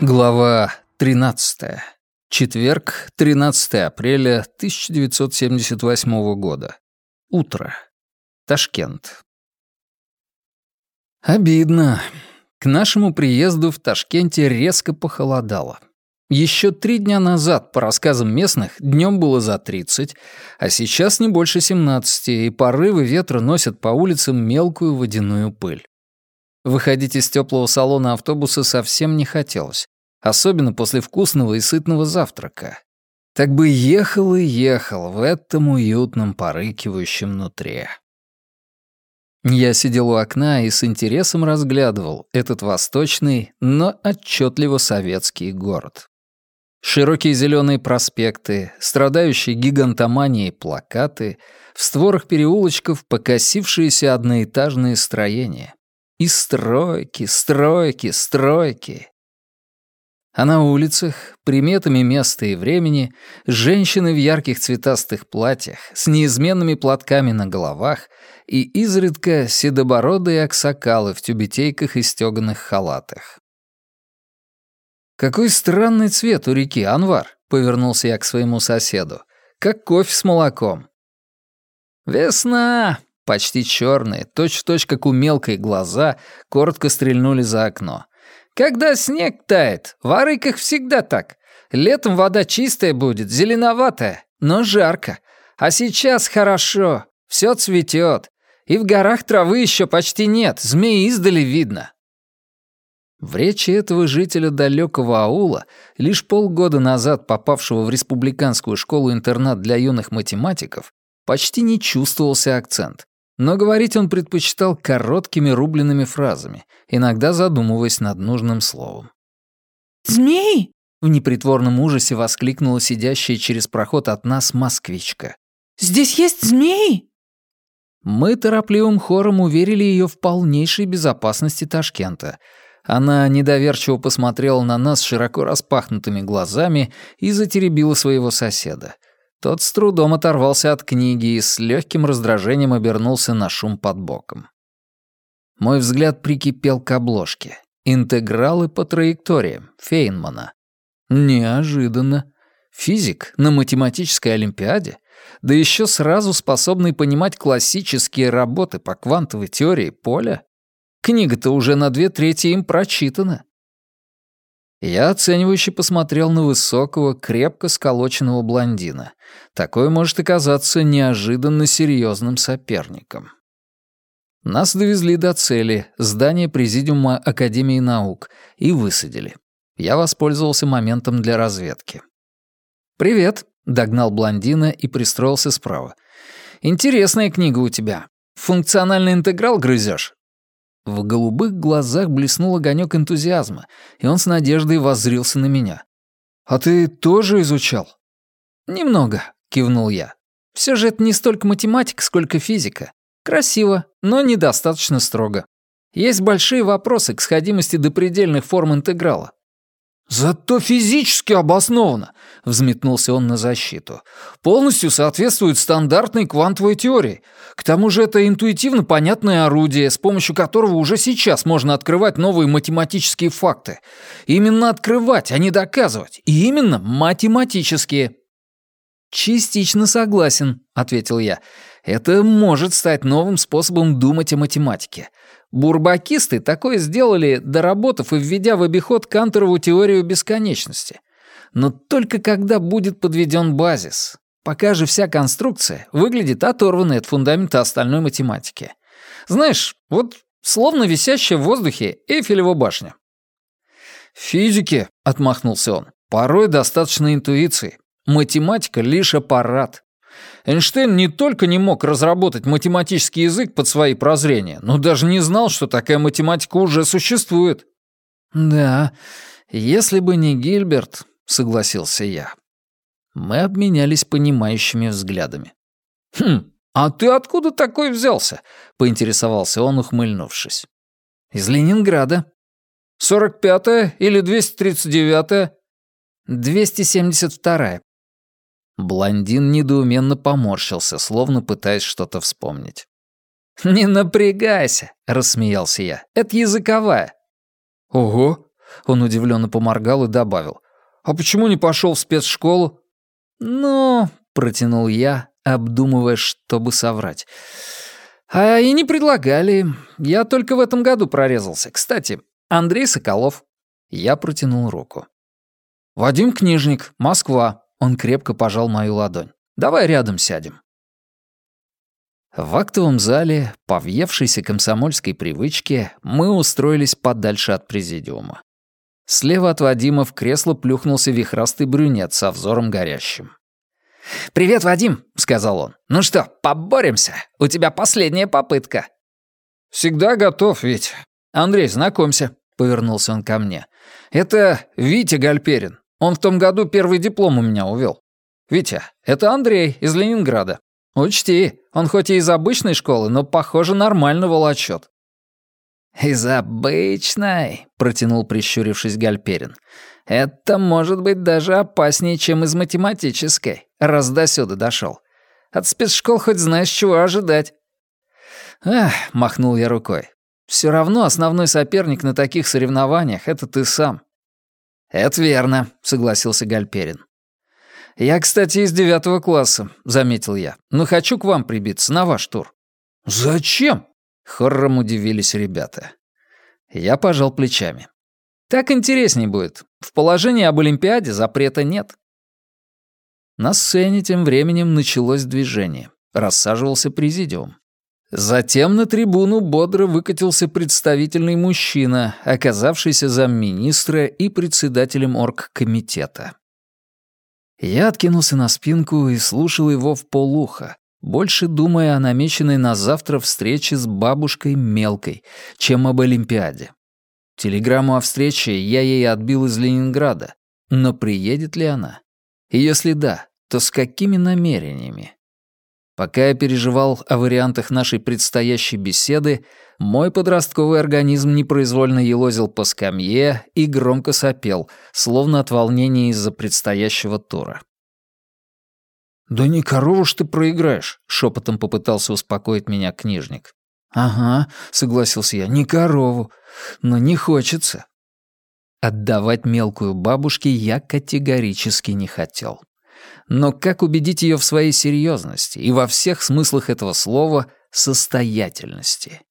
Глава 13. Четверг, 13 апреля 1978 года. Утро. Ташкент. Обидно. К нашему приезду в Ташкенте резко похолодало. Еще 3 дня назад, по рассказам местных, днем было за 30, а сейчас не больше 17, и порывы ветра носят по улицам мелкую водяную пыль. Выходить из теплого салона автобуса совсем не хотелось, особенно после вкусного и сытного завтрака. Так бы ехал и ехал в этом уютном порыкивающем нутре. Я сидел у окна и с интересом разглядывал этот восточный, но отчетливо советский город. Широкие зеленые проспекты, страдающие гигантоманией плакаты, в створах переулочков покосившиеся одноэтажные строения. И стройки, стройки, стройки. А на улицах, приметами места и времени, женщины в ярких цветастых платьях, с неизменными платками на головах и изредка седобородые аксакалы в тюбетейках и стёганых халатах. «Какой странный цвет у реки, Анвар», — повернулся я к своему соседу, — «как кофе с молоком». «Весна!» — почти чёрные, точь-в-точь, как у мелкой глаза, коротко стрельнули за окно. «Когда снег тает, в Арыках всегда так. Летом вода чистая будет, зеленоватая, но жарко. А сейчас хорошо, всё цветёт. И в горах травы ещё почти нет, змеи издали видно». В речи этого жителя далекого аула, лишь полгода назад попавшего в республиканскую школу-интернат для юных математиков, почти не чувствовался акцент. Но говорить он предпочитал короткими рубленными фразами, иногда задумываясь над нужным словом. «Змеи?» — в непритворном ужасе воскликнула сидящая через проход от нас москвичка. «Здесь есть змеи?» Мы торопливым хором уверили ее в полнейшей безопасности Ташкента. Она недоверчиво посмотрела на нас широко распахнутыми глазами и затеребила своего соседа. Тот с трудом оторвался от книги и с легким раздражением обернулся на шум под боком. Мой взгляд прикипел к обложке. Интегралы по траекториям Фейнмана. Неожиданно. Физик на математической олимпиаде, да еще сразу способный понимать классические работы по квантовой теории поля. Книга-то уже на 2/3 им прочитана. Я оценивающе посмотрел на высокого, крепко сколоченного блондина. Такой может оказаться неожиданно серьезным соперником. Нас довезли до цели, здания Президиума Академии наук, и высадили. Я воспользовался моментом для разведки. «Привет», — догнал блондина и пристроился справа. «Интересная книга у тебя. Функциональный интеграл грызешь?» В голубых глазах блеснул огонек энтузиазма, и он с надеждой воззрился на меня. «А ты тоже изучал?» «Немного», — кивнул я. «Все же это не столько математика, сколько физика. Красиво, но недостаточно строго. Есть большие вопросы к сходимости до предельных форм интеграла». «Зато физически обоснованно», — взметнулся он на защиту. «Полностью соответствует стандартной квантовой теории. К тому же это интуитивно понятное орудие, с помощью которого уже сейчас можно открывать новые математические факты. Именно открывать, а не доказывать. И именно математические». «Частично согласен», — ответил я. «Это может стать новым способом думать о математике. Бурбакисты такое сделали, доработав и введя в обиход Канторову теорию бесконечности. Но только когда будет подведен базис. Пока же вся конструкция выглядит оторванной от фундамента остальной математики. Знаешь, вот словно висящая в воздухе Эйфелева башня». «В физике», — отмахнулся он, — «порой достаточно интуиции. Математика — лишь аппарат. Эйнштейн не только не мог разработать математический язык под свои прозрения, но даже не знал, что такая математика уже существует». «Да, если бы не Гильберт», — согласился я. Мы обменялись понимающими взглядами. «А ты откуда такой взялся?» — поинтересовался он, ухмыльнувшись. «Из Ленинграда». 45-я или 239-я?» «272-я». Блондин недоуменно поморщился, словно пытаясь что-то вспомнить. «Не напрягайся», — рассмеялся я. «Это языковая». «Ого, Он удивленно поморгал и добавил. «А почему не пошел в спецшколу?» «Ну...» — протянул я, обдумывая, чтобы соврать. «А и не предлагали. Я только в этом году прорезался. Кстати, Андрей Соколов». Я протянул руку. «Вадим Книжник, Москва». Он крепко пожал мою ладонь. «Давай рядом сядем». В актовом зале, по въевшейся комсомольской привычке, мы устроились подальше от президиума. Слева от Вадима в кресло плюхнулся вихрастый брюнет со взором горящим. «Привет, Вадим», — сказал он. «Ну что, поборемся? У тебя последняя попытка». «Всегда готов, Витя. Андрей, знакомься», — повернулся он ко мне. «Это Витя Гальперин. Он в том году первый диплом у меня увел. Витя, это Андрей из Ленинграда. Учти, он хоть и из обычной школы, но, похоже, нормально волочёт». «Из обычной», — протянул, прищурившись, Гальперин. «Это может быть даже опаснее, чем из математической, раз до сюда дошёл. От спецшкол хоть знаешь, чего ожидать». «Ах», — махнул я рукой, — «всё равно основной соперник на таких соревнованиях — это ты сам». «Это верно», — согласился Гальперин. «Я, кстати, из 9 класса», — заметил я, — «но хочу к вам прибиться на ваш тур». «Зачем?» — хором удивились ребята. Я пожал плечами. «Так интересней будет. В положении об Олимпиаде запрета нет». На сцене тем временем началось движение. Рассаживался президиум. Затем на трибуну бодро выкатился представительный мужчина, оказавшийся замминистра и председателем оргкомитета. Я откинулся на спинку и слушал его вполуха, больше думая о намеченной на завтра встрече с бабушкой Мелкой, чем об Олимпиаде. Телеграмму о встрече я ей отбил из Ленинграда, но приедет ли она? И если да, то с какими намерениями? Пока я переживал о вариантах нашей предстоящей беседы, мой подростковый организм непроизвольно елозил по скамье и громко сопел, словно от волнения из-за предстоящего тура. «Да не корову ж ты проиграешь», — шепотом попытался успокоить меня книжник. «Ага», — согласился я, — «не корову, но не хочется». Отдавать Мелкую бабушке я категорически не хотел. Но как убедить ее в своей серьезности и во всех смыслах этого слова состоятельности?